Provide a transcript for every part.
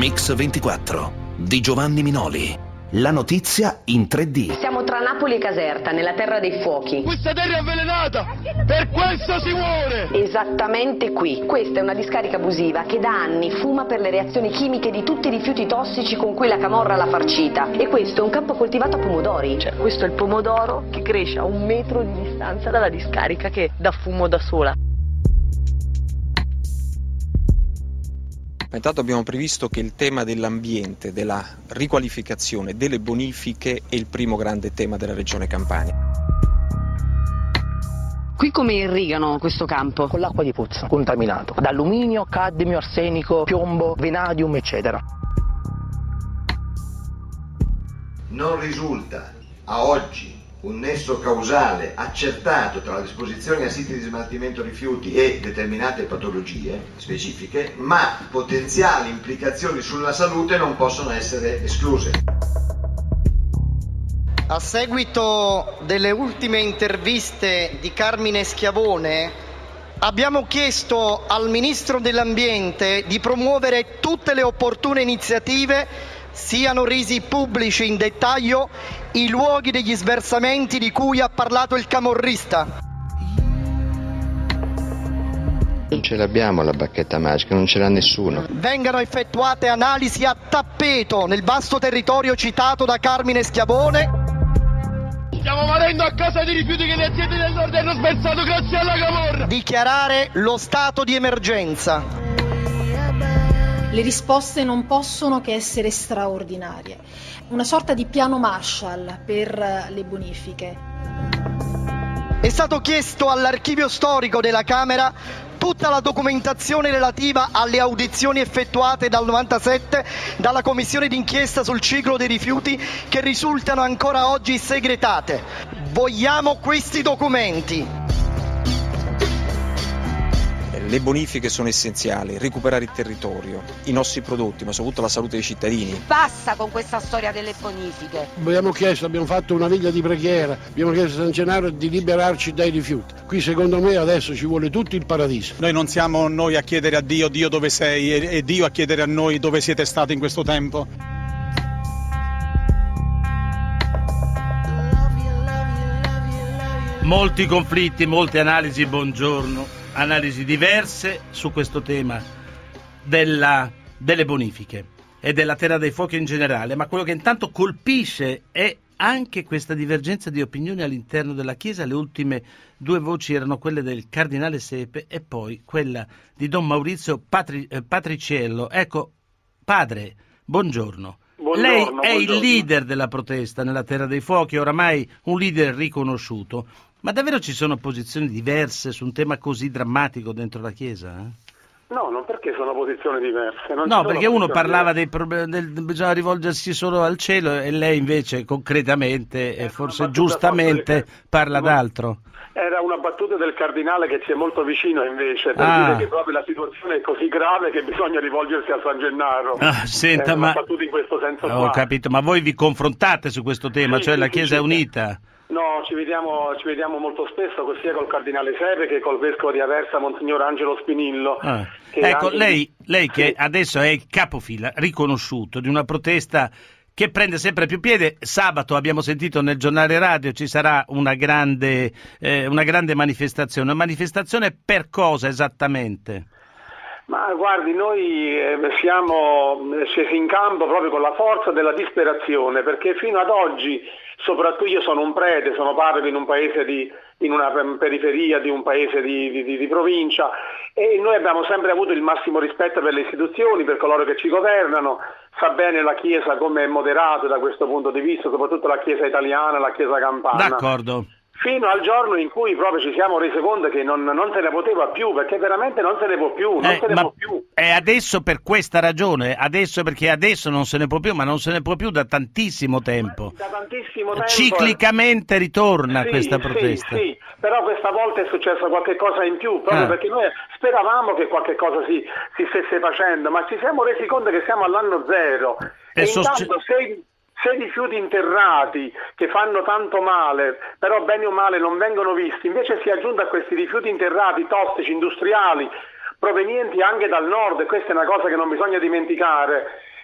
Mix 24 di Giovanni Minoli. La notizia in 3D. Siamo tra Napoli e Caserta, nella terra dei fuochi. Questa terra è avvelenata, per questo si muore! Esattamente qui. Questa è una discarica abusiva che da anni fuma per le reazioni chimiche di tutti i rifiuti tossici con cui la camorra l'ha farcita. E questo è un campo coltivato a pomodori. Cioè, questo è il pomodoro che cresce a 1 metro di distanza dalla discarica che dà fumo da sola. Intanto abbiamo previsto che il tema dell'ambiente, della riqualificazione, delle bonifiche è il primo grande tema della regione Campania. Qui come irrigano questo campo? Con l'acqua di pozza, contaminato, da alluminio, cadmio, arsenico, piombo, vanadium, eccetera. Non risulta a oggi un nesso causale accertato tra la disposizione a siti di smaltimento rifiuti e determinate patologie specifiche, ma potenziali implicazioni sulla salute non possono essere escluse. A seguito delle ultime interviste di Carmine Schiavone, abbiamo chiesto al Ministro dell'Ambiente di promuovere tutte le opportune iniziative siano resi pubblici in dettaglio i luoghi degli sversamenti di cui ha parlato il camorrista. Non ce l'abbiamo la bacchetta magica, non ce l'ha nessuno. Vengano effettuate analisi a tappeto nel vasto territorio citato da Carmine Schiavone. Stiamo morendo a causa dei rifiuti che le aziende del nord hanno sversato grazie alla camorra. Dichiarare lo stato di emergenza. Le risposte non possono che essere straordinarie. Una sorta di piano Marshall per le bonifiche. È stato chiesto all'archivio storico della Camera tutta la documentazione relativa alle audizioni effettuate dal 97 dalla commissione d'inchiesta sul ciclo dei rifiuti che risultano ancora oggi segretate. Vogliamo questi documenti. Le bonifiche sono essenziali, recuperare il territorio, i nostri prodotti, ma soprattutto la salute dei cittadini. Basta con questa storia delle bonifiche. Abbiamo fatto una veglia di preghiera, abbiamo chiesto a San Gennaro di liberarci dai rifiuti. Qui secondo me adesso ci vuole tutto il paradiso. Noi non siamo noi a chiedere a Dio, Dio dove sei, e Dio a chiedere a noi dove siete stati in questo tempo. Molti conflitti, molte analisi, buongiorno. Analisi diverse su questo tema delle bonifiche e della terra dei fuochi in generale, ma quello che intanto colpisce è anche questa divergenza di opinioni all'interno della Chiesa. Le ultime 2 voci erano quelle del Cardinale Sepe e poi quella di Don Maurizio Patriciello. Ecco, padre, buongiorno. Lei è il leader della protesta nella terra dei fuochi, oramai un leader riconosciuto. Ma davvero ci sono posizioni diverse su un tema così drammatico dentro la Chiesa? No, non perché sono posizioni diverse. No, perché uno parlava dei problemi, bisogna rivolgersi solo al cielo, e lei invece concretamente e forse giustamente parla d'altro. Era una battuta del Cardinale che ci è molto vicino invece, per dire che proprio la situazione è così grave che bisogna rivolgersi a San Gennaro. Senta, una battuta in questo senso ho capito, ma voi vi confrontate su questo tema, cioè la Chiesa è unita? No, ci vediamo molto spesso, sia col Cardinale Sepe che col Vescovo di Aversa, Monsignor Angelo Spinillo. Ecco, lei che adesso è il capofila riconosciuto di una protesta che prende sempre più piede. Sabato abbiamo sentito nel giornale radio ci sarà una grande manifestazione. Una manifestazione per cosa esattamente? Ma guardi, noi siamo scesi in campo proprio con la forza della disperazione, perché fino ad oggi, soprattutto io sono un prete, sono parroco in un paese in una periferia di un paese di provincia, e noi abbiamo sempre avuto il massimo rispetto per le istituzioni, per coloro che ci governano. Sa bene la Chiesa come è moderata da questo punto di vista, soprattutto la Chiesa italiana, la Chiesa campana. D'accordo. Fino al giorno in cui proprio ci siamo resi conto che non se ne poteva più, perché veramente non se ne può più, E adesso per questa ragione, perché adesso non se ne può più, ma non se ne può più da tantissimo tempo. Da tantissimo tempo. Ciclicamente ritorna questa protesta. Sì, però questa volta è successo qualche cosa in più, proprio perché noi speravamo che qualche cosa si stesse facendo, ma ci siamo resi conto che siamo all'anno zero. E intanto se rifiuti interrati che fanno tanto male, però bene o male non vengono visti, invece si aggiunta a questi rifiuti interrati tossici, industriali, provenienti anche dal nord, e questa è una cosa che non bisogna dimenticare,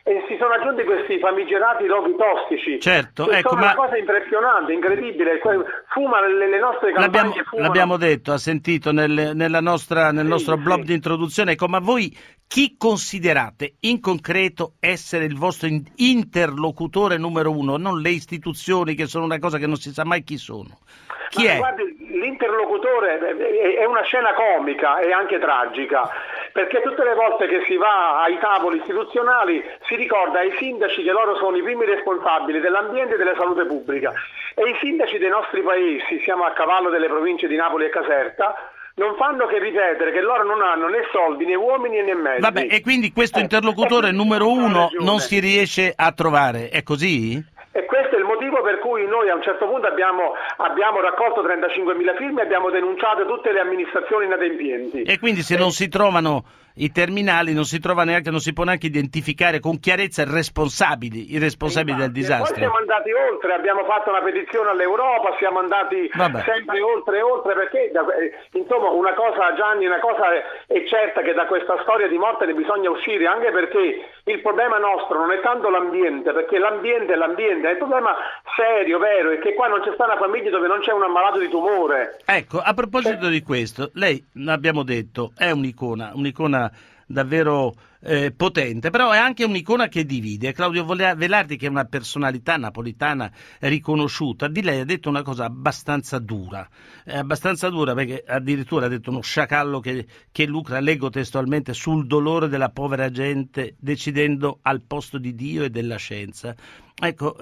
e si sono aggiunti questi famigerati roghi tossici. Certo, che ecco, sono una cosa impressionante, incredibile. Fuma le nostre campagne. L'abbiamo detto, ha sentito nel nostro blog di introduzione. Ecco, ma voi chi considerate in concreto essere il vostro interlocutore numero uno? Non le istituzioni, che sono una cosa che non si sa mai chi sono. Chi è? Guardi, l'interlocutore è una scena comica e anche tragica, perché tutte le volte che si va ai tavoli istituzionali si ricorda ai sindaci che loro sono i primi responsabili dell'ambiente e della salute pubblica, e i sindaci dei nostri paesi, siamo a cavallo delle province di Napoli e Caserta, non fanno che ripetere che loro non hanno né soldi né uomini né mezzi. Vabbè, e quindi questo interlocutore numero uno non si riesce a trovare, è così? E questo è il motivo per cui noi a un certo punto abbiamo raccolto 35.000 firme e abbiamo denunciato tutte le amministrazioni inadempienti. E quindi se non si trovano i terminali, non si può neanche identificare con chiarezza i responsabili del disastro. Poi siamo andati oltre, abbiamo fatto una petizione all'Europa, siamo andati sempre oltre, perché insomma una cosa, Gianni, una cosa è certa, che da questa storia di morte ne bisogna uscire, anche perché il problema nostro non è tanto l'ambiente, perché l'ambiente è il problema serio, vero, è che qua non c'è sta una famiglia dove non c'è un ammalato di tumore. Ecco, a proposito di questo, lei, l'abbiamo detto, è un'icona davvero potente, però è anche un'icona che divide. Claudio Velardi, che è una personalità napolitana riconosciuta, di lei ha detto una cosa abbastanza dura, perché addirittura ha detto uno sciacallo che lucra, leggo testualmente, sul dolore della povera gente, decidendo al posto di Dio e della scienza. Ecco,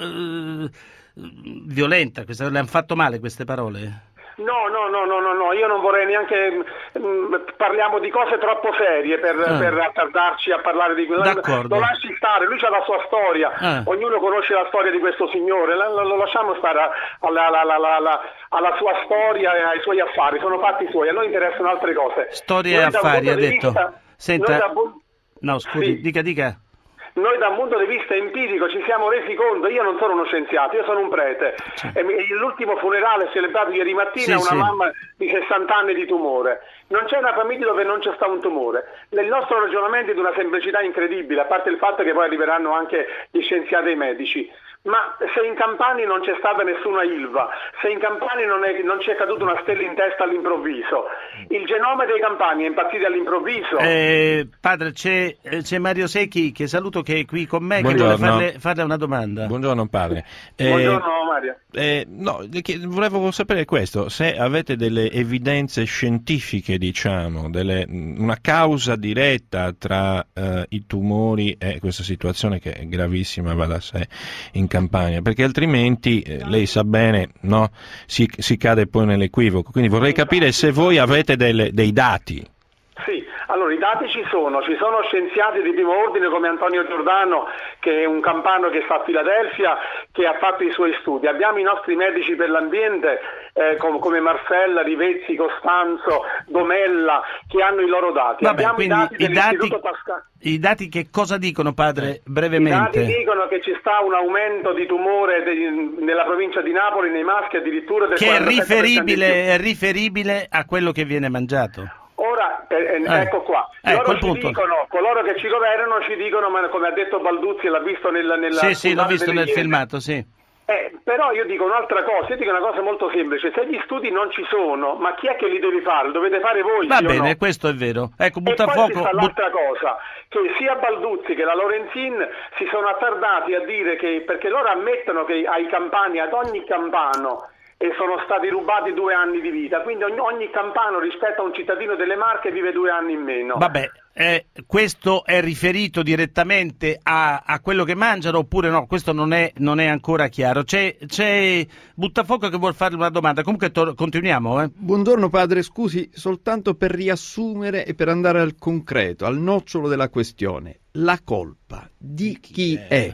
violenta questa, le hanno fatto male queste parole? No, io non vorrei neanche parliamo di cose troppo serie per attardarci a parlare di questo. Lo lasci stare, lui ha la sua storia, ognuno conosce la storia di questo signore, lo lasciamo stare alla sua storia e ai suoi affari, sono fatti suoi, a noi interessano altre cose. Storia e affari, ha detto. Senta, no, scusi, sì. Dica. Noi da un punto di vista empirico ci siamo resi conto, io non sono uno scienziato, io sono un prete, e l'ultimo funerale celebrato ieri mattina mamma di 60 anni di tumore. Non c'è una famiglia dove non c'è stato un tumore. Nel nostro ragionamento è di una semplicità incredibile, a parte il fatto che poi arriveranno anche gli scienziati e i medici. Ma se in Campania non c'è stata nessuna Ilva, se in Campania non c'è caduta una stella in testa all'improvviso, il genoma dei campani è impazzito all'improvviso. Padre, c'è Mario Secchi, che saluto, che è qui con me. Buongiorno. Che vuole farle una domanda. Buongiorno padre. Buongiorno Mario. Volevo sapere questo, se avete delle evidenze scientifiche, diciamo, una causa diretta tra i tumori e questa situazione che è gravissima, va da sé, in Campania, perché altrimenti lei sa bene, no? Si cade poi nell'equivoco. Quindi vorrei capire se voi avete dei dati. Sì, allora i dati ci sono scienziati di primo ordine come Antonio Giordano, che è un campano che sta a Filadelfia, che ha fatto i suoi studi. Abbiamo i nostri medici per l'ambiente come Marcella, Rivezzi, Costanzo, Domella, che hanno i loro dati. Vabbè, abbiamo i dati che cosa dicono, padre, brevemente? I dati dicono che ci sta un aumento di tumore nella provincia di Napoli, nei maschi addirittura del 47%. Che è riferibile a quello che viene mangiato. Ora, ecco qua, coloro che ci governano ci dicono, ma come ha detto Balduzzi, l'ha visto nella Sì, l'ho visto nel filmato, sì. Però io dico un'altra cosa, una cosa molto semplice: se gli studi non ci sono, ma chi è che li deve fare? Lo dovete fare voi. Va bene, questo è vero. Ecco, e poi ci sta l'altra cosa, che sia Balduzzi che la Lorenzin si sono attardati a dire che, perché loro ammettono che ai campani, ad ogni campano, e sono stati rubati 2 anni di vita, quindi ogni campano rispetto a un cittadino delle Marche vive 2 anni in meno. Vabbè, questo è riferito direttamente a quello che mangiano oppure no? Questo non è ancora chiaro. C'è Buttafuoco che vuol farle una domanda, comunque continuiamo. Buongiorno padre, scusi, soltanto per riassumere e per andare al concreto, al nocciolo della questione, la colpa di chi è?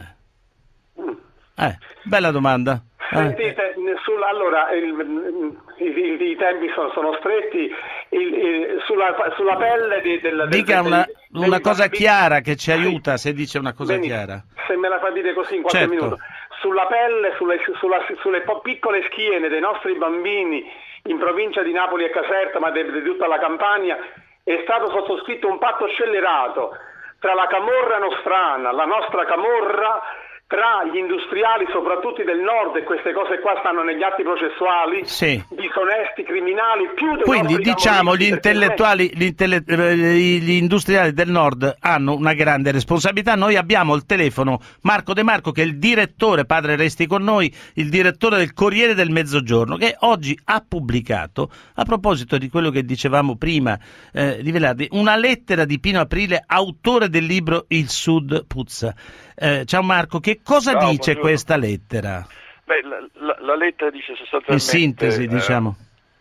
Bella domanda. Sentite, allora i tempi sono stretti, sulla pelle dica una cosa chiara che ci aiuta, se dice una cosa chiara. Se me la fa dire così in qualche minuto. Sulla pelle, sulle piccole schiene dei nostri bambini in provincia di Napoli e Caserta, ma di tutta la Campania, è stato sottoscritto un patto scellerato tra la camorra nostrana, la nostra camorra, tra gli industriali soprattutto del nord, e queste cose qua stanno negli atti processuali, disonesti, criminali, più dei quindi diciamo gli intellettuali, gli industriali del nord hanno una grande responsabilità. Noi abbiamo il telefono Marco De Marco, che è il direttore, padre resti con noi, il direttore del Corriere del Mezzogiorno, che oggi ha pubblicato, a proposito di quello che dicevamo prima di Velardi, una lettera di Pino Aprile, autore del libro Il Sud puzza. Ciao Marco, che cosa dice buongiorno. Questa lettera? Beh, la lettera dice sostanzialmente, in sintesi, diciamo,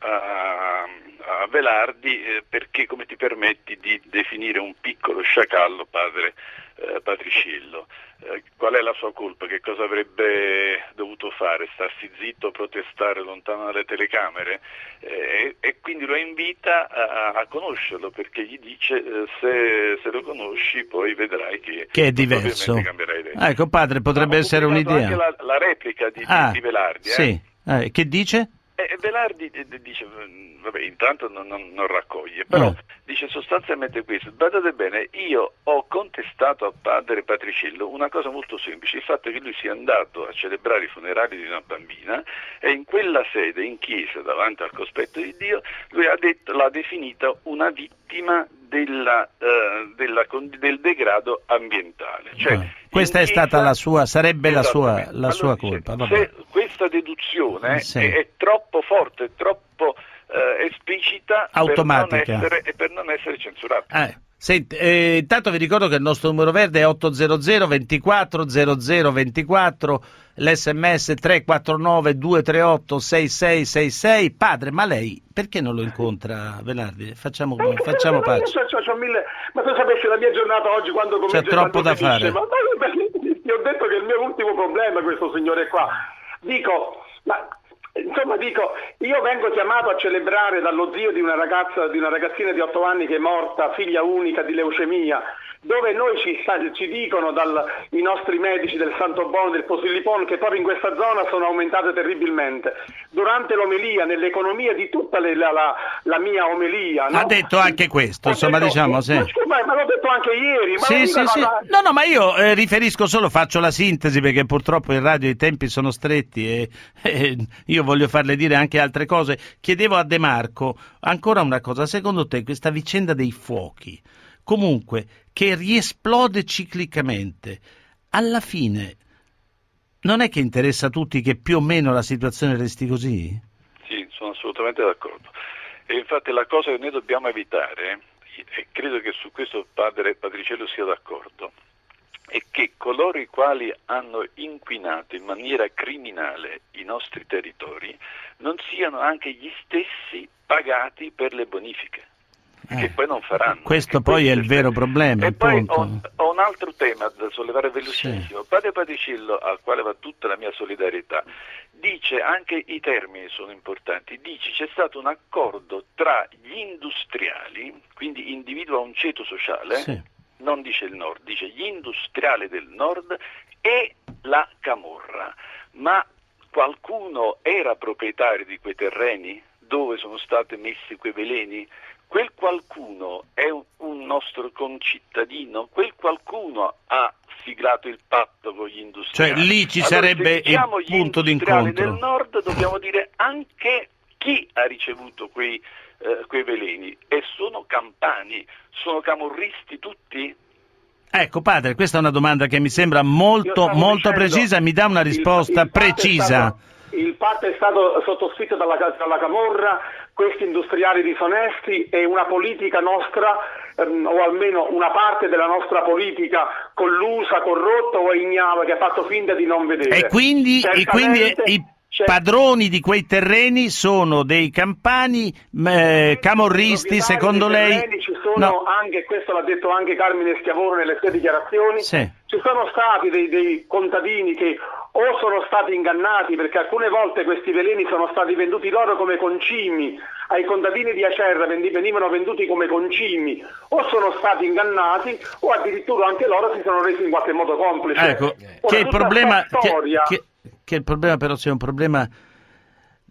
a Velardi, perché come ti permetti di definire un piccolo sciacallo padre Patriciello? Qual è la sua colpa? Che cosa avrebbe dovuto fare? Starsi zitto, protestare lontano dalle telecamere? E quindi lo invita a conoscerlo, perché gli dice se lo conosci poi vedrai che è diverso. Cambierai idea. Ecco padre, potrebbe essere un'idea. Anche la replica di Velardi. Sì. Che dice? Velardi dice, vabbè, intanto non raccoglie, però dice sostanzialmente questo: badate bene, io ho contestato a padre Patriciello una cosa molto semplice, il fatto che lui sia andato a celebrare i funerali di una bambina e in quella sede, in chiesa, davanti al cospetto di Dio, lui l'ha definita una vittima del degrado ambientale. Cioè, questa è stata la sua, sarebbe la sua colpa. Se questa deduzione è troppo forte, troppo esplicita, automatica, per non essere censurata. Senti, intanto vi ricordo che il nostro numero verde è 800 24 00 24, l'SMS 349 238 6666. Padre, ma lei perché non lo incontra Velardi? Facciamo pace. Ma tu sapessi la mia giornata oggi quando comincia? C'è troppo da fare. Ti ho detto che il mio ultimo problema è questo signore qua. Dico, io vengo chiamato a celebrare dallo zio di una ragazzina di 8 anni che è morta, figlia unica di leucemia, dove noi ci dicono i nostri medici del Santo Bono, del Posillipo, che proprio in questa zona sono aumentate terribilmente. Durante l'omelia, nell'economia di tutta la mia omelia, no? Ha detto anche questo, insomma, diciamo, sì. Ma l'ho detto anche ieri. Sì. No, ma io riferisco solo, faccio la sintesi, perché purtroppo in radio i tempi sono stretti e io voglio farle dire anche altre cose. Chiedevo a De Marco ancora una cosa: secondo te questa vicenda dei fuochi, comunque, che riesplode ciclicamente, alla fine non è che interessa a tutti che più o meno la situazione resti così? Sì, sono assolutamente d'accordo. E infatti la cosa che noi dobbiamo evitare, e credo che su questo padre Patriciello sia d'accordo, è che coloro i quali hanno inquinato in maniera criminale i nostri territori non siano anche gli stessi pagati per le bonifiche, che poi non faranno. Questo poi è il vero problema. E poi ho un altro tema da sollevare velocissimo. Sì. Padre Patriciello, al quale va tutta la mia solidarietà, dice, anche i termini sono importanti, dice c'è stato un accordo tra gli industriali, quindi individua un ceto sociale, non dice il nord, dice gli industriali del nord e la camorra. Ma qualcuno era proprietario di quei terreni dove sono stati messi quei veleni? Quel qualcuno è un nostro concittadino, quel qualcuno ha siglato il patto con gli industriali. Cioè lì ci sarebbe il punto d'incontro. Del nord dobbiamo dire anche chi ha ricevuto quei veleni, e sono campani, sono camorristi tutti? Ecco padre, questa è una domanda che mi sembra molto precisa, mi dà una risposta precisa. Il patto è stato sottoscritto dalla camorra, questi industriali disonesti, e una politica nostra, o almeno una parte della nostra politica collusa, corrotta o ignava, che ha fatto finta di non vedere. E quindi i padroni di quei terreni sono dei campani camorristi, secondo lei? Ci sono anche, questo l'ha detto anche Carmine Schiavone nelle sue dichiarazioni, ci sono stati dei contadini che o sono stati ingannati, perché alcune volte questi veleni sono stati venduti loro come concimi, ai contadini di Acerra venivano venduti come concimi, o sono stati ingannati o addirittura anche loro si sono resi in qualche modo complici. Ecco, che il problema però sia un problema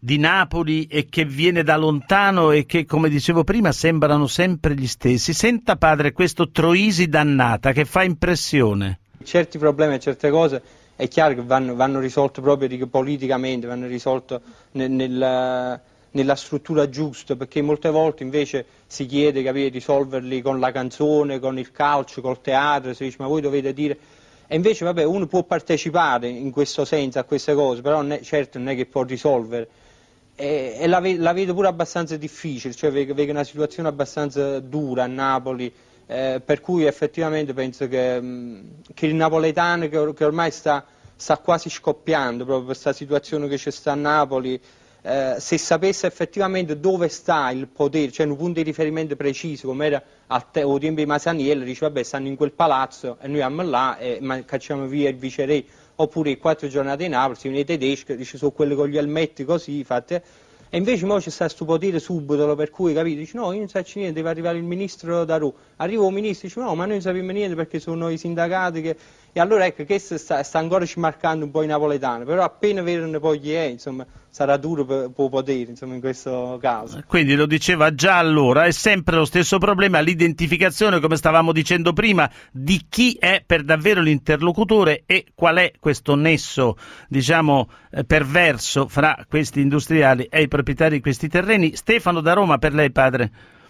di Napoli e che viene da lontano e che, come dicevo prima, sembrano sempre gli stessi. Senta, padre, questo Troisi dannata che fa impressione. Certi problemi e certe cose è chiaro che vanno risolte proprio politicamente, vanno risolte nella struttura giusta, perché molte volte invece si chiede, capire, risolverli con la canzone, con il calcio, col teatro, si dice ma voi dovete dire... E invece vabbè, uno può partecipare in questo senso a queste cose, però certo non è che può risolvere. E la vedo pure abbastanza difficile, cioè vedo una situazione abbastanza dura a Napoli, per cui effettivamente penso che il napoletano che ormai sta quasi scoppiando proprio per questa situazione che c'è sta a Napoli, se sapesse effettivamente dove sta il potere, cioè un punto di riferimento preciso come era al tempo di Masaniello, dice vabbè stanno in quel palazzo e noi andiamo là e cacciamo via il viceré, oppure i 4 giornate di Napoli, si viene i tedeschi, dice sono quelli con gli elmetti così, fate. E invece ora c'è sta questo potere subito, per cui capito, dice no, io non so niente, deve arrivare il ministro da Roma. Arriva un ministro e dice no, ma noi non sappiamo niente perché sono i sindacati che... E allora ecco, questo sta ancora smarcando un po' i napoletani, però appena vedono poi chi è, insomma, sarà duro per potere, insomma, in questo caso. Quindi lo diceva già allora, è sempre lo stesso problema, l'identificazione, come stavamo dicendo prima, di chi è per davvero l'interlocutore e qual è questo nesso, diciamo, perverso fra questi industriali e i proprietari di questi terreni. Stefano da Roma, per lei, padre.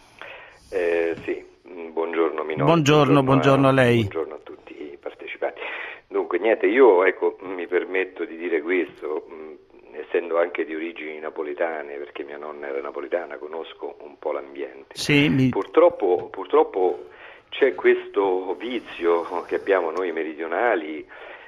Sì, buongiorno Minoli. Buongiorno a lei. Buongiorno a tutti i partecipanti. Dunque, niente, io mi permetto di dire questo, essendo anche di origini napoletane, perché mia nonna era napoletana, conosco un po' l'ambiente. Sì, Purtroppo c'è questo vizio che abbiamo noi meridionali,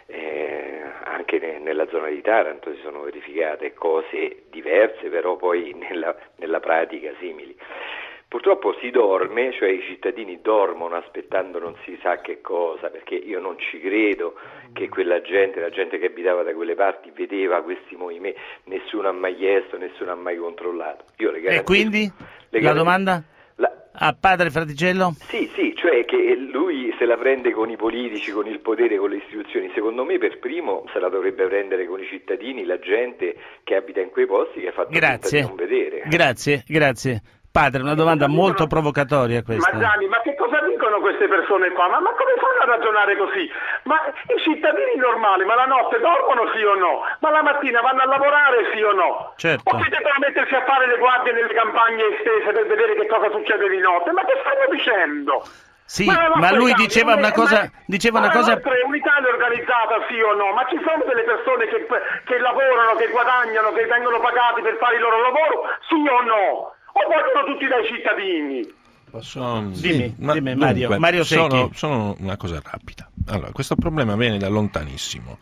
anche nella zona di Taranto si sono verificate cose diverse, però poi nella pratica simili. Purtroppo si dorme, cioè i cittadini dormono aspettando non si sa che cosa, perché io non ci credo che la gente che abitava da quelle parti vedeva questi movimenti, nessuno ha mai chiesto, nessuno ha mai controllato. E quindi? La domanda? A padre Fraticello? Sì, cioè che lui se la prende con i politici, con il potere, con le istituzioni. Secondo me per primo se la dovrebbe prendere con i cittadini, la gente che abita in quei posti, che ha fatto finta di non vedere. Grazie. Padre, una domanda molto provocatoria questa. Ma Gianni, ma che cosa dicono queste persone qua? Ma come fanno a ragionare così? Ma i cittadini normali, ma la notte dormono sì o no? Ma la mattina vanno a lavorare sì o no? Certo. O siete per mettersi a fare le guardie nelle campagne estese per vedere che cosa succede di notte? Ma che stanno dicendo? Sì, ma lui diceva una cosa... È un'Italia organizzata sì o no? Ma ci sono delle persone che lavorano, che guadagnano, che vengono pagati per fare il loro lavoro sì o no? O vogliono tutti dai cittadini? Dimmi Mario Secchi. Sono una cosa rapida. Allora, questo problema viene da lontanissimo.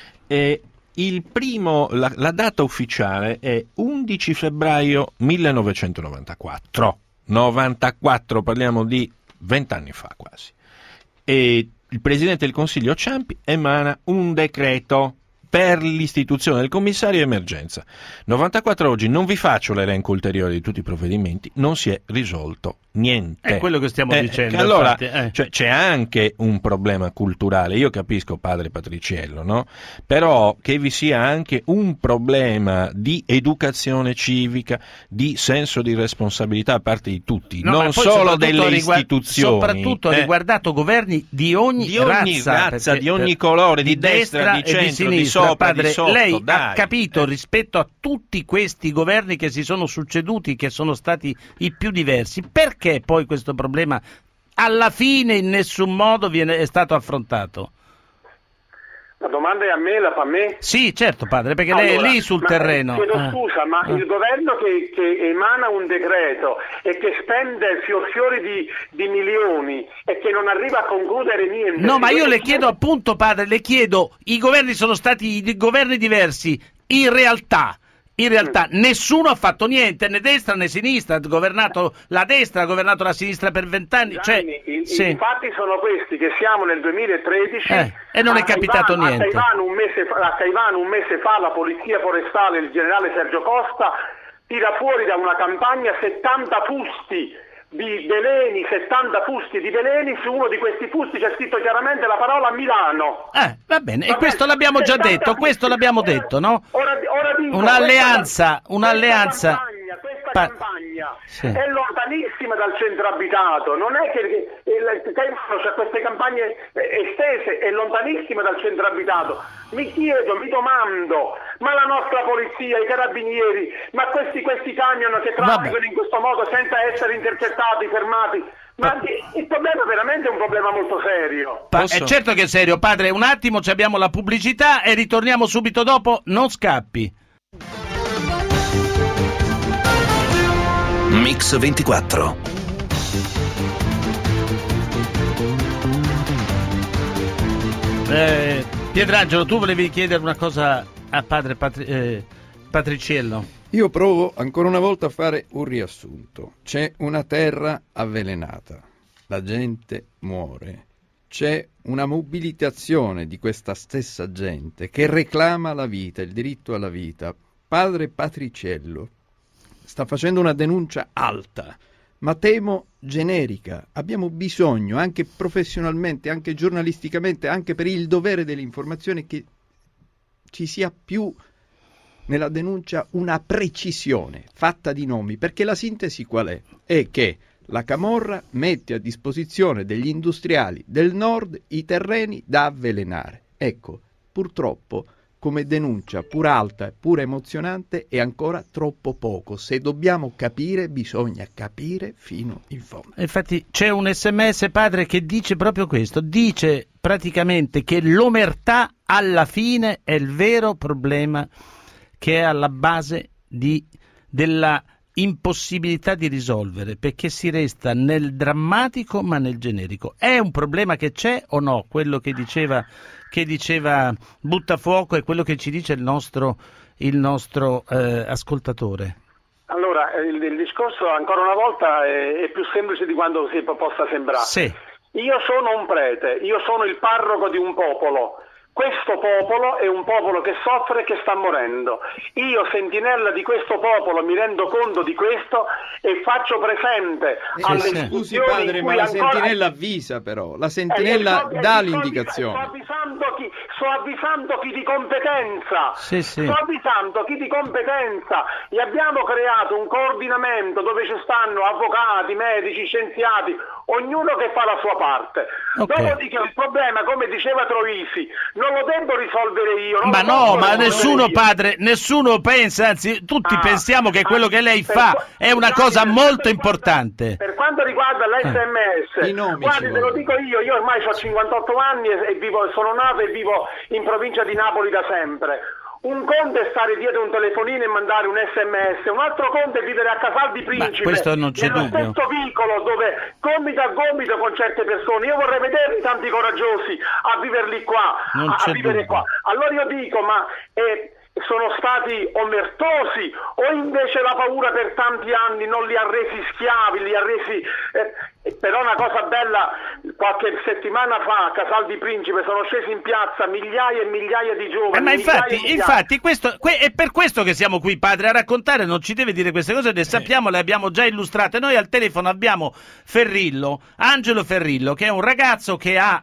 La data ufficiale è 11 febbraio 1994. 94, parliamo di 20 anni fa quasi. E il Presidente del Consiglio Ciampi emana un decreto per l'istituzione del commissario emergenza. 94 oggi, non vi faccio l'elenco ulteriore di tutti i provvedimenti, non si è risolto niente. È quello che stiamo dicendo. Allora, cioè, c'è anche un problema culturale, io capisco padre Patriciello, no? Però che vi sia anche un problema di educazione civica, di senso di responsabilità da parte di tutti, non solo delle istituzioni. Soprattutto riguardato governi di ogni razza, di ogni colore, di destra, di centro, di sopra, padre, di sotto. Lei ha capito rispetto a tutti questi governi che si sono succeduti, che sono stati i più diversi, perché poi questo problema alla fine in nessun modo è stato affrontato? La domanda è a me, la fa a me? Sì, certo padre, perché lei è lì sul terreno. Chiedo scusa, ma il governo che emana un decreto e che spende fiori di milioni e che non arriva a concludere niente... No, ma io le chiedo appunto padre, i governi sono stati governi diversi, in realtà nessuno ha fatto niente, né destra né sinistra, ha governato la destra, ha governato la sinistra per 20 anni. I fatti sono questi, che siamo nel 2013 e non è capitato niente. A Caivano un mese fa la polizia forestale, il generale Sergio Costa, tira fuori da una campagna 70 fusti di veleni, 70 fusti di veleni, su uno di questi fusti c'è scritto chiaramente la parola Milano. Va bene, e questo l'abbiamo già detto, no? Ora dico, un'alleanza. Questa campagna è lontanissima dal centro abitato, non è che c'è queste campagne estese, è lontanissima dal centro abitato. Mi domando, ma la nostra polizia, i carabinieri, ma questi camion che trafficano in questo modo senza essere intercettati, fermati, ma il problema è veramente un problema molto serio. È certo che è serio, padre. Un attimo, abbiamo la pubblicità e ritorniamo subito dopo. Non scappi. Mix 24. Pietrangelo, tu volevi chiedere una cosa a padre Patriciello? Io provo ancora una volta a fare un riassunto. C'è una terra avvelenata, la gente muore, c'è una mobilitazione di questa stessa gente che reclama la vita, il diritto alla vita. Padre Patriciello sta facendo una denuncia alta, ma temo generica. Abbiamo bisogno, anche professionalmente, anche giornalisticamente, anche per il dovere dell'informazione, che ci sia più nella denuncia una precisione fatta di nomi, perché la sintesi qual è? È che la Camorra mette a disposizione degli industriali del nord i terreni da avvelenare. Ecco, purtroppo, come denuncia pur alta e pure emozionante, è ancora troppo poco. Se dobbiamo capire, bisogna capire fino in fondo. Infatti c'è un SMS, padre, che dice proprio questo, dice praticamente che l'omertà alla fine è il vero problema che è alla base della impossibilità di risolvere, perché si resta nel drammatico ma nel generico. È un problema che c'è o no? Quello che diceva Buttafuoco è quello che ci dice il nostro ascoltatore. Allora, il discorso ancora una volta è più semplice di quanto possa sembrare. Sì. Io sono un prete, io sono il parroco di un popolo. Questo popolo è un popolo che soffre e che sta morendo. Io, sentinella di questo popolo, mi rendo conto di questo e faccio presente alle Scusi padre, ma la sentinella avvisa però, la sentinella dà l'indicazione. Sto avvisando chi di competenza, sto avvisando chi di competenza, e abbiamo creato un coordinamento dove ci stanno avvocati, medici, scienziati, ognuno che fa la sua parte. Dopodiché il problema, come diceva Troisi, non lo devo risolvere io. Nessuno pensa, anzi tutti pensiamo che quello che lei fa è una cosa molto importante. Per quanto riguarda l'SMS, guardi, te lo dico io ormai ho 58 anni e sono nato e vivo in provincia di Napoli da sempre. Un conto è stare dietro un telefonino e mandare un SMS, un altro conto è vivere a Casal di Principe, questo non c'è nello dubbio. stesso vicolo dove gomito a gomito con certe persone. Io vorrei vederli tanti coraggiosi a viverli qua, a vivere qua. Allora io dico, ma sono stati omertosi o invece la paura per tanti anni non li ha resi schiavi, li ha resi... Però una cosa bella, qualche settimana fa a Casal di Principe sono scesi in piazza migliaia e migliaia di giovani. Ma infatti questo, è per questo che siamo qui, padre, a raccontare. Non ci deve dire queste cose, le sappiamo, le abbiamo già illustrate. Noi al telefono abbiamo Angelo Ferrillo, che è un ragazzo che ha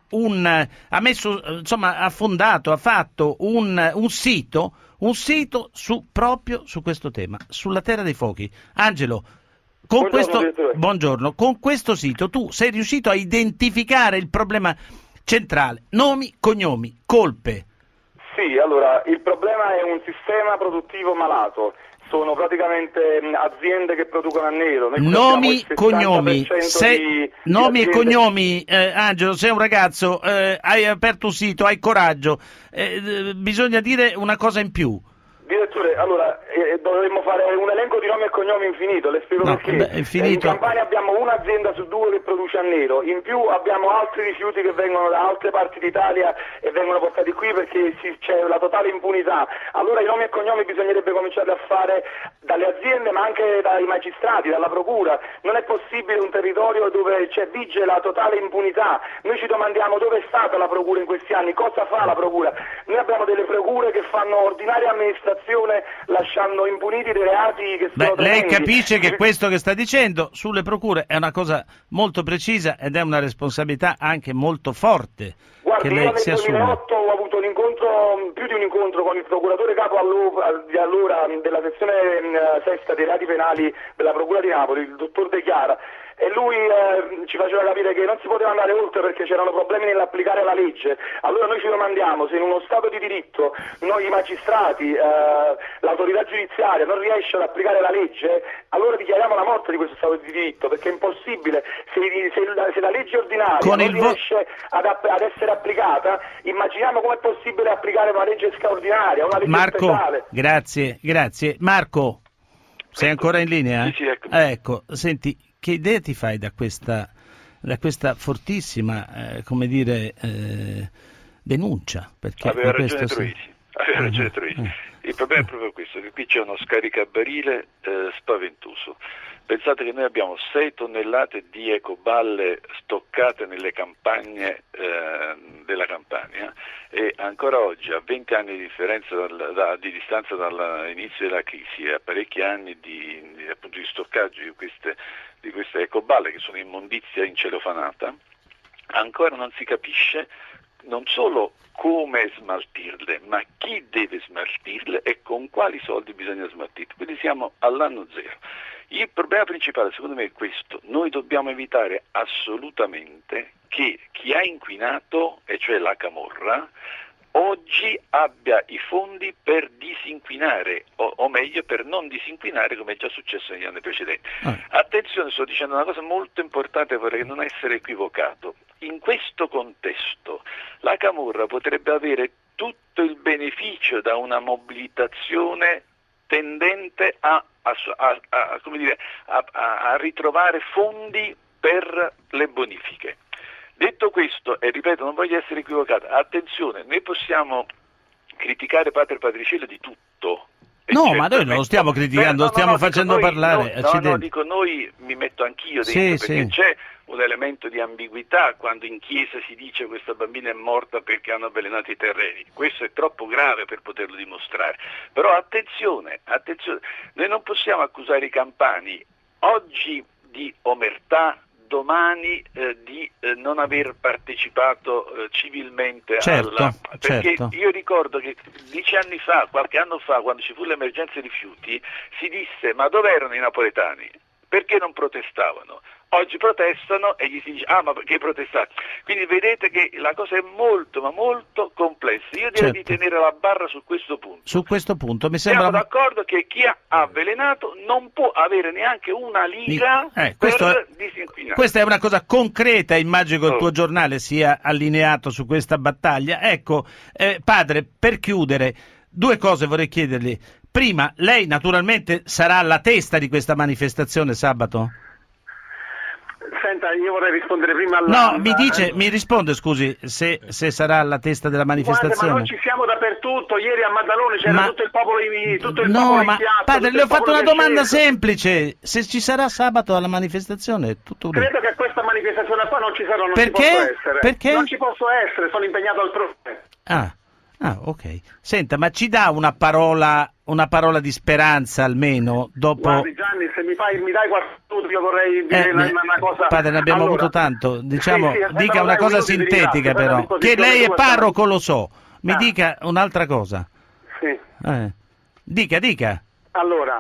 fatto un sito proprio su questo tema, sulla Terra dei Fuochi. Angelo, buongiorno, con questo sito tu sei riuscito a identificare il problema centrale, nomi, cognomi, colpe. Sì, allora il problema è un sistema produttivo malato. Sono praticamente aziende che producono a nero. Nomi, cognomi, e cognomi, Angelo, sei un ragazzo, hai aperto un sito, hai coraggio, bisogna dire una cosa in più. Direttore, allora dovremmo fare un elenco di nomi e cognomi infinito, le spiego perché. In Campania abbiamo un'azienda su due che produce a nero, in più abbiamo altri rifiuti che vengono da altre parti d'Italia e vengono portati qui perché c'è la totale impunità. Allora i nomi e cognomi bisognerebbe cominciare a fare dalle aziende ma anche dai magistrati, dalla procura. Non è possibile un territorio dove vige la totale impunità. Noi ci domandiamo dove è stata la procura in questi anni, cosa fa la procura. Noi abbiamo delle procure che fanno ordinaria amministrazione mobilitazione lasciando impuniti dei reati che sono lei tremendi. capisce che questo che sta dicendo sulle procure è una cosa molto precisa ed è una responsabilità anche molto forte. Guardi, che io lei nel si assume. 2008 ho avuto un incontro, più di un incontro con il procuratore capo di allora della sezione sesta dei reati penali della Procura di Napoli, il dottor De Chiara, e lui ci faceva capire che non si poteva andare oltre perché c'erano problemi nell'applicare la legge. Allora noi ci domandiamo se in uno Stato di diritto noi magistrati, l'autorità giudiziaria non riesce ad applicare la legge, allora dichiariamo la morte di questo Stato di diritto, perché è impossibile, se la legge ordinaria non riesce ad essere applicata, immaginiamo com'è possibile applicare una legge straordinaria, una legge speciale. Grazie. Marco, sei ancora in linea? Sì, ecco, senti, che idea ti fai da questa fortissima, denuncia? Perché aveva ragione Troisi. Il problema è proprio questo, che qui c'è uno scaricabarile spaventoso. Pensate che noi abbiamo 6 tonnellate di ecoballe stoccate nelle campagne della Campania e ancora oggi, a 20 anni di differenza di distanza dall'inizio della crisi e a parecchi anni di stoccaggio di queste ecoballe che sono immondizia incelofanata, ancora non si capisce non solo come smaltirle, ma chi deve smaltirle e con quali soldi bisogna smaltirle. Quindi siamo all'anno zero. Il problema principale secondo me è questo: noi dobbiamo evitare assolutamente che chi ha inquinato, e cioè la camorra, oggi abbia i fondi per disinquinare, o meglio per non disinquinare come è già successo negli anni precedenti. Attenzione, sto dicendo una cosa molto importante, vorrei non essere equivocato. In questo contesto la camorra potrebbe avere tutto il beneficio da una mobilitazione tendente a ritrovare fondi per le bonifiche. Detto questo, e ripeto, non voglio essere equivocato, attenzione, noi possiamo criticare Padre Patriciello di tutto. No, ma noi non lo stiamo criticando, stiamo facendo parlare. Dico noi, mi metto anch'io dentro, perché c'è un elemento di ambiguità quando in chiesa si dice questa bambina è morta perché hanno avvelenato i terreni. Questo è troppo grave per poterlo dimostrare. Però attenzione, noi non possiamo accusare i campani oggi di omertà, domani di non aver partecipato civilmente perché io ricordo che 10 anni fa, qualche anno fa, quando ci fu l'emergenza rifiuti, si disse: ma dove erano i napoletani? Perché non protestavano? Oggi protestano e gli si dice: ah, ma perché protestate? Quindi vedete che la cosa è molto, ma molto complessa. Io direi di tenere la barra su questo punto. Su questo punto mi sembra... Siamo d'accordo che chi ha avvelenato non può avere neanche una lira per disinquinare. Questa è una cosa concreta, immagino che il tuo giornale sia allineato su questa battaglia. Ecco, padre, per chiudere, 2 cose vorrei chiedergli. Prima, lei naturalmente sarà alla testa di questa manifestazione sabato? Senta, io vorrei rispondere prima alla... No, mi risponde, scusi, se sarà alla testa della manifestazione. Guarda, ma noi ci siamo dappertutto, ieri a Maddalone c'era tutto il popolo in piazza. No, ma padre, le ho fatto una domanda semplice: se ci sarà sabato alla manifestazione, tutto bene. Credo che a questa manifestazione qua non ci sarà, non Perché? ci posso essere. Perché? Non ci posso essere, sono impegnato altrove. Ah, ok. Senta, ma ci dà una parola di speranza almeno dopo... Guardi Gianni, se mi dai qualche minuto io vorrei dire una cosa... Padre, ne abbiamo avuto tanto, diciamo, dica una cosa sintetica però, che lei è parroco lo so, mi dica un'altra cosa. Sì. Dica. Allora,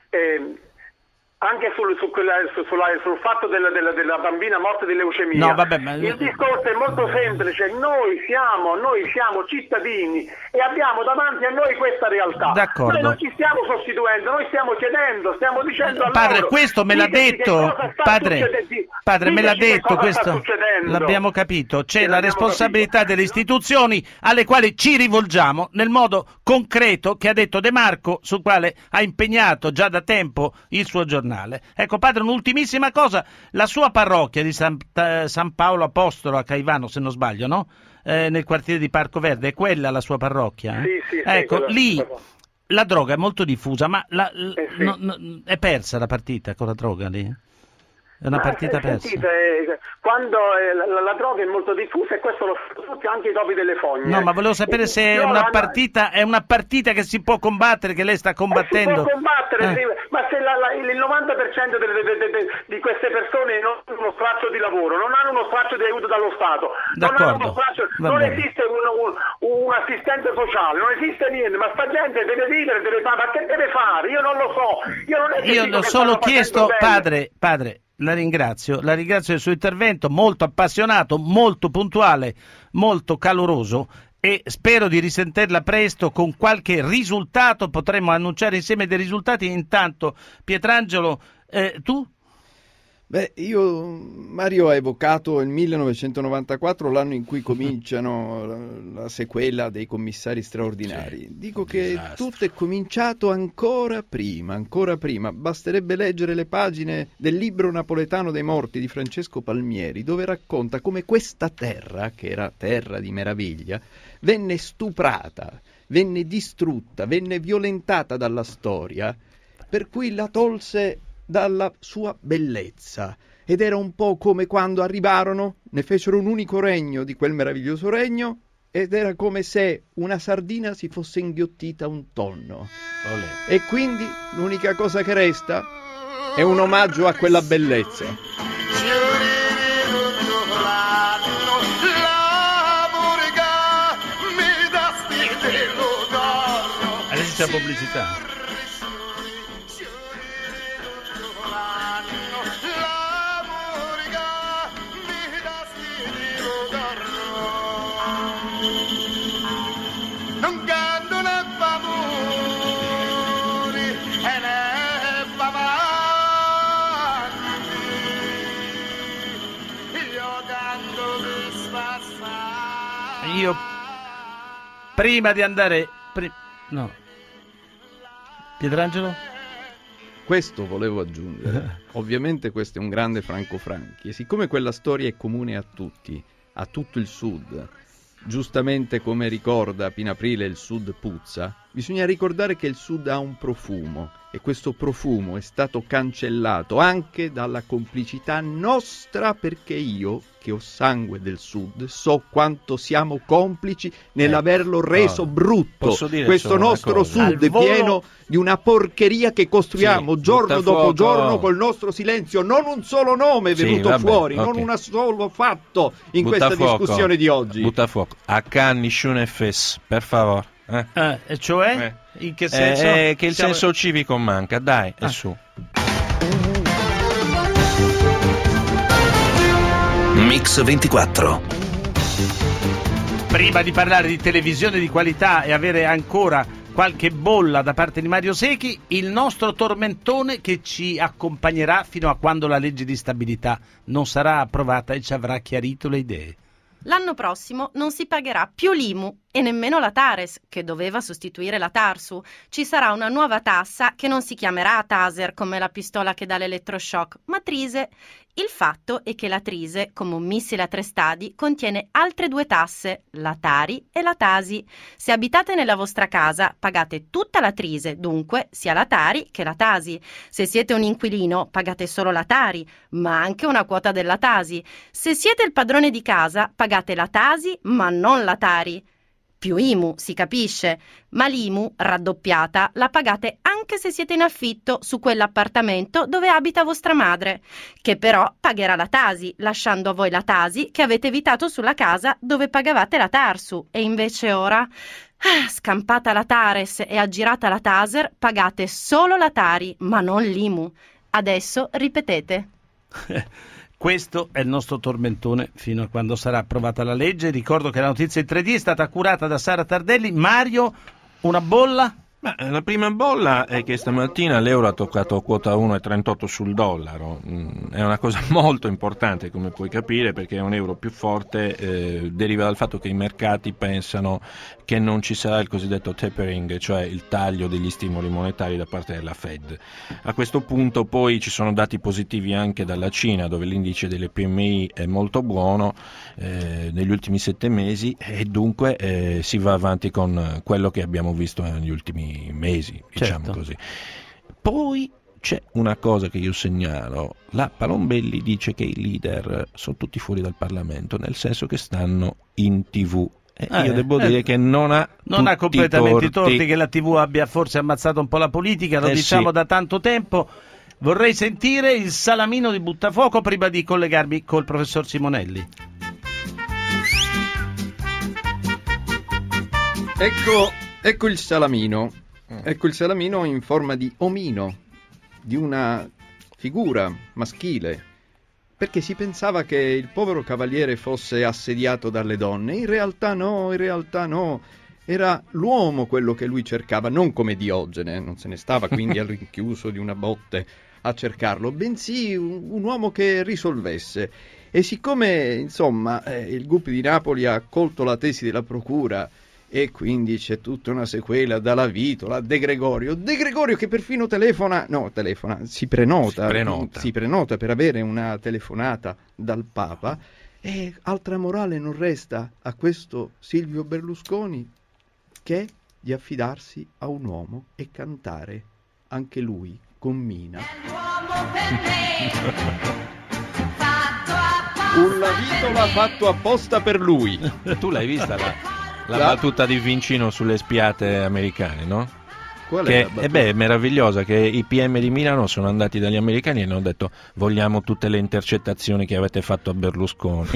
anche sul fatto della bambina morta di leucemia, il discorso è molto semplice: noi siamo cittadini e abbiamo davanti a noi questa realtà. D'accordo. Noi non ci stiamo sostituendo, noi stiamo chiedendo, stiamo dicendo a padre, loro, questo me l'ha detto, padre me l'ha detto, questo l'abbiamo capito, c'è la responsabilità delle istituzioni alle quali ci rivolgiamo nel modo concreto che ha detto De Marco, sul quale ha impegnato già da tempo il suo giornale. Ecco padre, un'ultimissima cosa: la sua parrocchia di San Paolo Apostolo a Caivano, se non sbaglio, no? Nel quartiere di Parco Verde, è quella la sua parrocchia? Sì, ecco, lì la droga è molto diffusa, ma è persa la partita con la droga lì? È una partita persa. Sentite, quando la droga è molto diffusa, e questo lo sanno tutti, anche i topi delle fogne. No, ma volevo sapere se è una partita che si può combattere, che lei sta combattendo. Si può combattere, sì, ma se il 90% di queste persone non hanno uno straccio di lavoro, non hanno uno straccio di aiuto dallo Stato, non esiste un assistente sociale, non esiste niente, ma sta gente deve vivere, ma che deve fare? Io non lo so. Io l'ho solo chiesto, padre, la ringrazio del suo intervento, molto appassionato, molto puntuale, molto caloroso, e spero di risentirla presto con qualche risultato. Potremmo annunciare insieme dei risultati. Intanto, Pietrangelo, tu? Mario ha evocato il 1994, l'anno in cui cominciano la sequela dei commissari straordinari. Dico che tutto è cominciato ancora prima. Basterebbe leggere le pagine del libro napoletano dei morti di Francesco Palmieri, dove racconta come questa terra, che era terra di meraviglia, venne stuprata, venne distrutta, venne violentata dalla storia, per cui la tolse dalla sua bellezza, ed era un po' come quando arrivarono, ne fecero un unico regno di quel meraviglioso regno, ed era come se una sardina si fosse inghiottita un tonno. Olè. E quindi l'unica cosa che resta è un omaggio a quella bellezza. Adesso c'è pubblicità. Io prima di andare no, Pietrangelo? Questo volevo aggiungere. Ovviamente questo è un grande Franco Franchi, e siccome quella storia è comune a tutti, a tutto il Sud, giustamente come ricorda Pino Aprile, il Sud puzza, bisogna ricordare che il Sud ha un profumo, e questo profumo è stato cancellato anche dalla complicità nostra, perché io, che ho sangue del Sud, so quanto siamo complici nell'averlo reso brutto. Questo nostro Sud pieno di una porcheria che costruiamo giorno dopo giorno col nostro silenzio. Non un solo nome è venuto fuori, non un solo fatto in questa discussione di oggi. Butta fuoco. A canni shunefes, per favore. E cioè? In che senso? Che il senso civico manca, dai, è su. Mix 24. Prima di parlare di televisione di qualità e avere ancora qualche bolla da parte di Mario Secchi, il nostro tormentone che ci accompagnerà fino a quando la legge di stabilità non sarà approvata e ci avrà chiarito le idee. L'anno prossimo non si pagherà più l'IMU e nemmeno la Tares, che doveva sostituire la Tarsu. Ci sarà una nuova tassa che non si chiamerà Taser, come la pistola che dà l'elettroshock, ma Trise. Il fatto è che la Trise, come un missile a 3 stadi, contiene altre 2 tasse, la Tari e la Tasi. Se abitate nella vostra casa, pagate tutta la Trise, dunque sia la Tari che la Tasi. Se siete un inquilino, pagate solo la Tari, ma anche una quota della Tasi. Se siete il padrone di casa, pagate la Tasi, ma non la Tari. Più IMU, si capisce, ma l'IMU, raddoppiata, la pagate anche se siete in affitto su quell'appartamento dove abita vostra madre, che però pagherà la Tasi, lasciando a voi la Tasi che avete evitato sulla casa dove pagavate la Tarsu, e invece ora, scampata la Tares e aggirata la Taser, pagate solo la Tari, ma non l'IMU. Adesso ripetete. Questo è il nostro tormentone fino a quando sarà approvata la legge. Ricordo che la notizia in 3D è stata curata da Sara Tardelli. Mario, una bolla? La prima bolla è che stamattina l'euro ha toccato quota 1,38 sul dollaro. È una cosa molto importante, come puoi capire, perché un euro più forte deriva dal fatto che i mercati pensano che non ci sarà il cosiddetto tapering, cioè il taglio degli stimoli monetari da parte della Fed. A questo punto poi ci sono dati positivi anche dalla Cina, dove l'indice delle PMI è molto buono negli ultimi 7 mesi, e dunque si va avanti con quello che abbiamo visto negli ultimi mesi, diciamo così. Poi c'è una cosa che io segnalo: la Palombelli dice che i leader sono tutti fuori dal Parlamento, nel senso che stanno in TV. Io devo dire che non ha completamente i torti che la TV abbia forse ammazzato un po' la politica, lo diciamo da tanto tempo. Vorrei sentire il salamino di Buttafuoco prima di collegarmi col professor Simonelli. Ecco il salamino. Ecco il salamino in forma di omino, di una figura maschile, perché si pensava che il povero cavaliere fosse assediato dalle donne. In realtà no, era l'uomo quello che lui cercava, non come Diogene, non se ne stava quindi al rinchiuso di una botte a cercarlo, bensì un uomo che risolvesse. E siccome, insomma, il GUP di Napoli ha accolto la tesi della procura e quindi c'è tutta una sequela dalla Vitola, De Gregorio che perfino si prenota per avere una telefonata dal Papa, e altra morale non resta a questo Silvio Berlusconi che di affidarsi a un uomo e cantare anche lui con Mina. Una Vitola fatto apposta per lui. Tu l'hai vista la battuta di Vincino sulle spiate americane, no? Qual è la battuta? È meravigliosa, che i PM di Milano sono andati dagli americani e hanno detto: vogliamo tutte le intercettazioni che avete fatto a Berlusconi.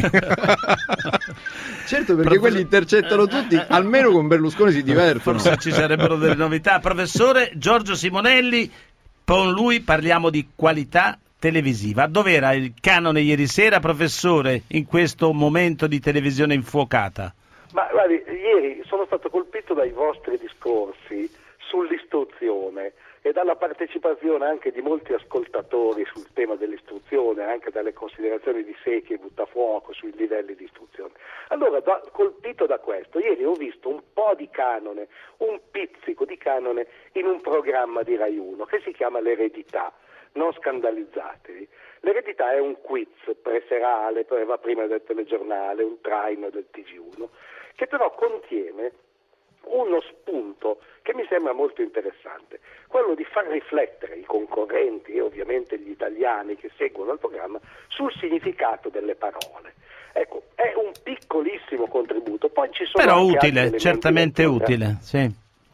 Certo, perché quelli intercettano tutti, almeno con Berlusconi si divertono. Forse ci sarebbero delle novità. Professore Giorgio Simonelli, con lui parliamo di qualità televisiva. Dov'era il canone ieri sera, professore, in questo momento di televisione infuocata? Ma guardi, ieri sono stato colpito dai vostri discorsi sull'istruzione e dalla partecipazione anche di molti ascoltatori sul tema dell'istruzione, anche dalle considerazioni di Secchi e Buttafuoco sui livelli di istruzione. Allora, colpito da questo, ieri ho visto un po' di canone, un pizzico di canone in un programma di Rai 1 che si chiama L'Eredità. Non scandalizzatevi. L'Eredità è un quiz preserale, va prima del telegiornale, un traino del TG1, che però contiene uno spunto che mi sembra molto interessante, quello di far riflettere i concorrenti e ovviamente gli italiani che seguono il programma sul significato delle parole. Ecco, è un piccolissimo contributo, poi ci sono però anche utile, certamente utile, sì.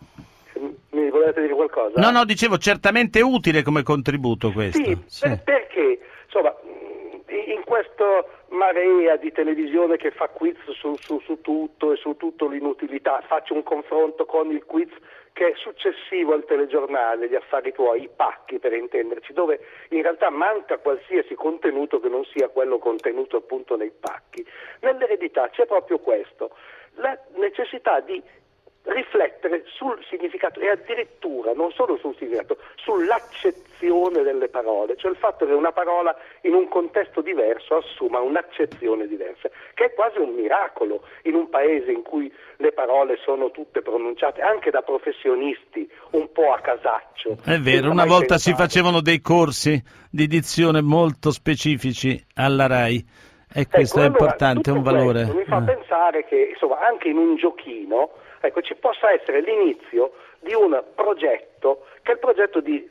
Mi volete dire qualcosa? No, dicevo certamente utile come contributo questo. Sì. Perché, insomma, in questa marea di televisione che fa quiz su tutto e su tutto l'inutilità, faccio un confronto con il quiz che è successivo al telegiornale, gli affari tuoi, i pacchi per intenderci, dove in realtà manca qualsiasi contenuto che non sia quello contenuto appunto nei pacchi. Nell'Eredità c'è proprio questo, la necessità di riflettere sul significato e addirittura non solo sul significato, sull'accezione delle parole, cioè il fatto che una parola in un contesto diverso assuma un'accezione diversa, che è quasi un miracolo in un paese in cui le parole sono tutte pronunciate anche da professionisti un po' a casaccio. È vero, una volta si facevano dei corsi di dizione molto specifici alla RAI e questo è importante, è un valore. Mi fa pensare che insomma anche in un giochino ci possa essere l'inizio di un progetto che è il progetto di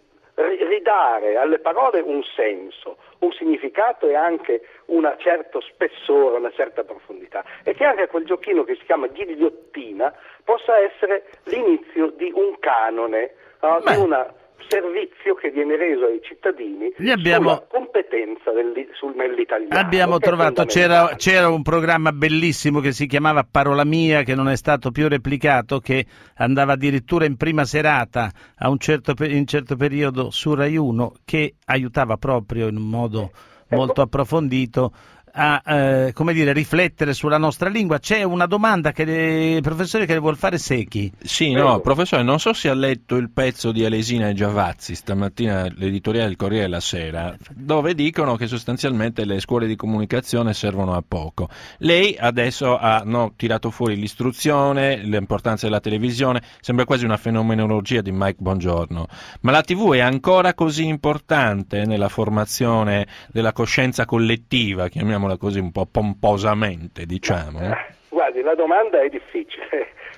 ridare alle parole un senso, un significato e anche un certo spessore, una certa profondità, e che anche quel giochino che si chiama ghigliottina possa essere l'inizio di un canone, di un servizio che viene reso ai cittadini sulla competenza nell'italiano. Abbiamo trovato, c'era un programma bellissimo che si chiamava Parola Mia, che non è stato più replicato, che andava addirittura in prima serata a un certo periodo su Rai 1, che aiutava proprio in un modo molto approfondito a riflettere sulla nostra lingua. C'è una domanda professore che le vuol fare Secchi. Sì, no, professore, non so se ha letto il pezzo di Alesina e Giavazzi stamattina, l'editoriale del Corriere della Sera, dove dicono che sostanzialmente le scuole di comunicazione servono a poco. Lei adesso ha tirato fuori l'istruzione, l'importanza della televisione, sembra quasi una fenomenologia di Mike Bongiorno, ma la TV è ancora così importante nella formazione della coscienza collettiva, chiamiamola così un po' pomposamente, diciamo? Guardi, la domanda è difficile,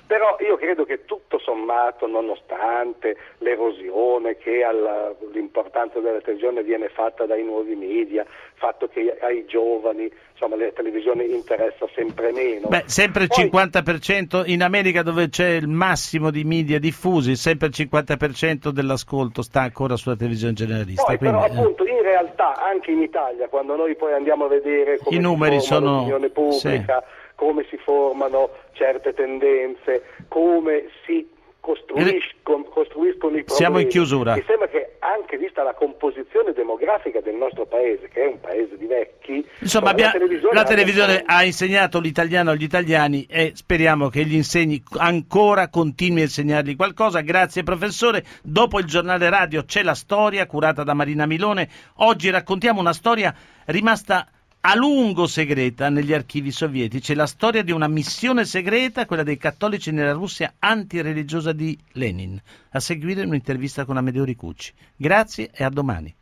Però io credo che tutto sommato, nonostante l'erosione che all'importanza della televisione viene fatta dai nuovi media, il fatto che ai giovani insomma la televisione interessa sempre meno. Sempre il 50%, in America dove c'è il massimo di media diffusi, sempre il 50% dell'ascolto sta ancora sulla televisione generalista. Poi quindi, però appunto in realtà anche in Italia, quando noi poi andiamo a vedere come i numeri si forma sono l'opinione pubblica, come si formano certe tendenze, come si costruiscono i problemi. Siamo in chiusura. Mi sembra che anche vista la composizione demografica del nostro paese, che è un paese di vecchi, insomma la televisione ha insegnato l'italiano agli italiani e speriamo che gli insegni ancora, continui a insegnargli qualcosa. Grazie professore. Dopo il giornale radio c'è la storia curata da Marina Milone. Oggi raccontiamo una storia rimasta a lungo segreta negli archivi sovietici, la storia di una missione segreta, quella dei cattolici nella Russia antireligiosa di Lenin. A seguire un'intervista con Amedeo Ricucci. Grazie e a domani.